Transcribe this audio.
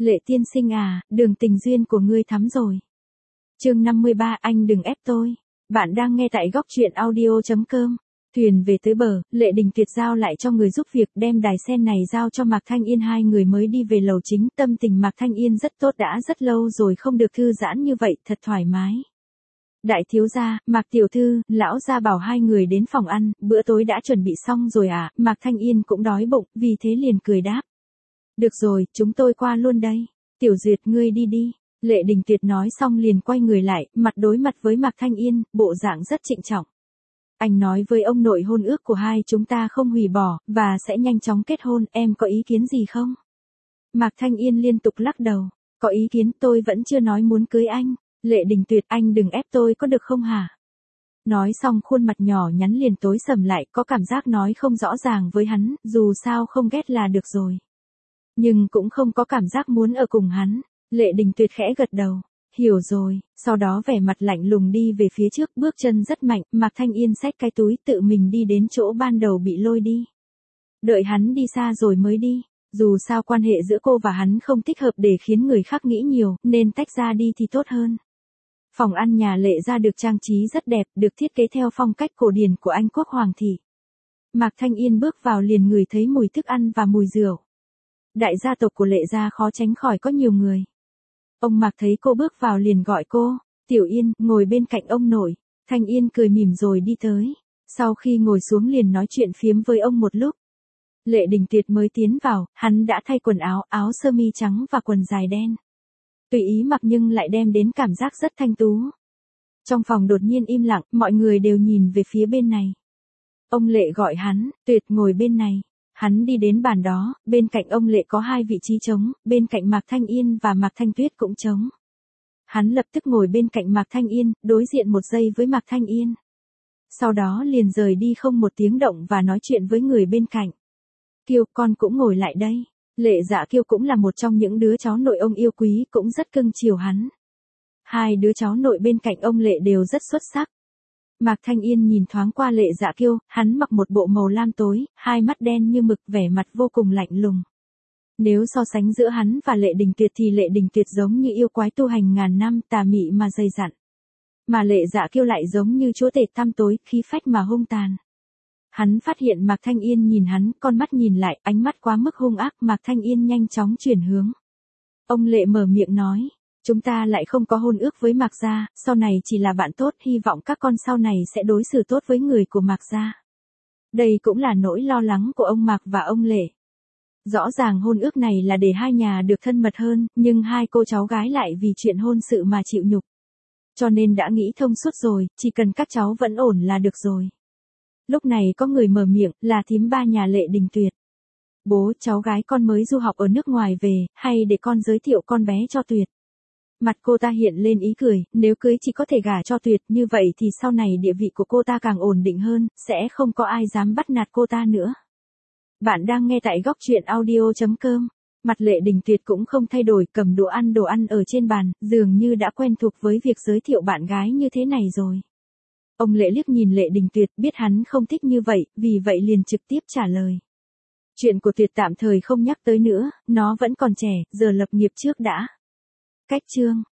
Lệ tiên sinh à, đường tình duyên của ngươi thắm rồi. Chương 53, anh đừng ép tôi. Bạn đang nghe tại góc truyện audio.com. Thuyền về tới bờ, Lệ Đình Tuyệt giao lại cho người giúp việc, đem đài sen này giao cho Mạc Thanh Yên. Hai người mới đi về lầu chính. Tâm tình Mạc Thanh Yên rất tốt, đã rất lâu rồi không được thư giãn như vậy, thật thoải mái. Đại thiếu gia, Mạc tiểu thư, lão gia bảo hai người đến phòng ăn, bữa tối đã chuẩn bị xong rồi à? Mạc Thanh Yên cũng đói bụng, vì thế liền cười đáp. Được rồi, chúng tôi qua luôn đây. Tiểu Duyệt, ngươi đi đi. Lệ Đình Tuyệt nói xong liền quay người lại, mặt đối mặt với Mạc Thanh Yên, bộ dạng rất trịnh trọng. Anh nói với ông nội hôn ước của hai chúng ta không hủy bỏ, và sẽ nhanh chóng kết hôn, em có ý kiến gì không? Mạc Thanh Yên liên tục lắc đầu. Có ý kiến, tôi vẫn chưa nói muốn cưới anh. Lệ Đình Tuyệt, anh đừng ép tôi có được không hả? Nói xong khuôn mặt nhỏ nhắn liền tối sầm lại, có cảm giác nói không rõ ràng với hắn, dù sao không ghét là được rồi. Nhưng cũng không có cảm giác muốn ở cùng hắn. Lệ Đình Tuyệt khẽ gật đầu. Hiểu rồi, sau đó vẻ mặt lạnh lùng đi về phía trước, bước chân rất mạnh, Mạc Thanh Yên xách cái túi tự mình đi đến chỗ ban đầu bị lôi đi. Đợi hắn đi xa rồi mới đi. Dù sao quan hệ giữa cô và hắn không thích hợp để khiến người khác nghĩ nhiều, nên tách ra đi thì tốt hơn. Phòng ăn nhà Lệ gia được trang trí rất đẹp, được thiết kế theo phong cách cổ điển của Anh quốc hoàng thị. Mạc Thanh Yên bước vào liền ngửi thấy mùi thức ăn và mùi rượu. Đại gia tộc của Lệ gia khó tránh khỏi có nhiều người. Ông Mạc thấy cô bước vào liền gọi cô, Tiểu Yên, ngồi bên cạnh ông nội. Thanh Yên cười mỉm rồi đi tới. Sau khi ngồi xuống liền nói chuyện phiếm với ông một lúc. Lệ Đình Tuyệt mới tiến vào, hắn đã thay quần áo, áo sơ mi trắng và quần dài đen. Tùy ý mặc nhưng lại đem đến cảm giác rất thanh tú. Trong phòng đột nhiên im lặng, mọi người đều nhìn về phía bên này. Ông Lệ gọi hắn, Tuyệt ngồi bên này. Hắn đi đến bàn đó, bên cạnh ông Lệ có hai vị trí trống, bên cạnh Mạc Thanh Yên và Mạc Thanh Tuyết cũng trống. Hắn lập tức ngồi bên cạnh Mạc Thanh Yên, đối diện một giây với Mạc Thanh Yên. Sau đó liền rời đi không một tiếng động và nói chuyện với người bên cạnh. Kiều, con cũng ngồi lại đây. Lệ Dạ Kiều cũng là một trong những đứa cháu nội ông yêu quý, cũng rất cưng chiều hắn. Hai đứa cháu nội bên cạnh ông Lệ đều rất xuất sắc. Mạc Thanh Yên nhìn thoáng qua Lệ Dạ Kiều, hắn mặc một bộ màu lam tối, hai mắt đen như mực, vẻ mặt vô cùng lạnh lùng. Nếu so sánh giữa hắn và Lệ Đình Tuyệt thì Lệ Đình Tuyệt giống như yêu quái tu hành ngàn năm, tà mị mà dày dặn. Mà Lệ Dạ Kiều lại giống như chúa tể tăm tối, khí phách mà hung tàn. Hắn phát hiện Mạc Thanh Yên nhìn hắn, con mắt nhìn lại, ánh mắt quá mức hung ác, Mạc Thanh Yên nhanh chóng chuyển hướng. Ông Lệ mở miệng nói, chúng ta lại không có hôn ước với Mạc gia, sau này chỉ là bạn tốt, hy vọng các con sau này sẽ đối xử tốt với người của Mạc gia. Đây cũng là nỗi lo lắng của ông Mạc và ông Lệ. Rõ ràng hôn ước này là để hai nhà được thân mật hơn, nhưng hai cô cháu gái lại vì chuyện hôn sự mà chịu nhục. Cho nên đã nghĩ thông suốt rồi, chỉ cần các cháu vẫn ổn là được rồi. Lúc này có người mở miệng, là thím ba nhà Lệ Đình Tuyệt. Bố, cháu gái con mới du học ở nước ngoài về, hay để con giới thiệu con bé cho Tuyệt. Mặt cô ta hiện lên ý cười, nếu cưới chỉ có thể gả cho Tuyệt, như vậy thì sau này địa vị của cô ta càng ổn định hơn, sẽ không có ai dám bắt nạt cô ta nữa. Bạn đang nghe tại góc truyện audio.com. Mặt Lệ Đình Tuyệt cũng không thay đổi, cầm đồ ăn ở trên bàn, dường như đã quen thuộc với việc giới thiệu bạn gái như thế này rồi. Ông Lệ liếc nhìn Lệ Đình Tuyệt, biết hắn không thích như vậy, vì vậy liền trực tiếp trả lời. Chuyện của Tuyệt tạm thời không nhắc tới nữa, nó vẫn còn trẻ, giờ lập nghiệp trước đã. Cách chương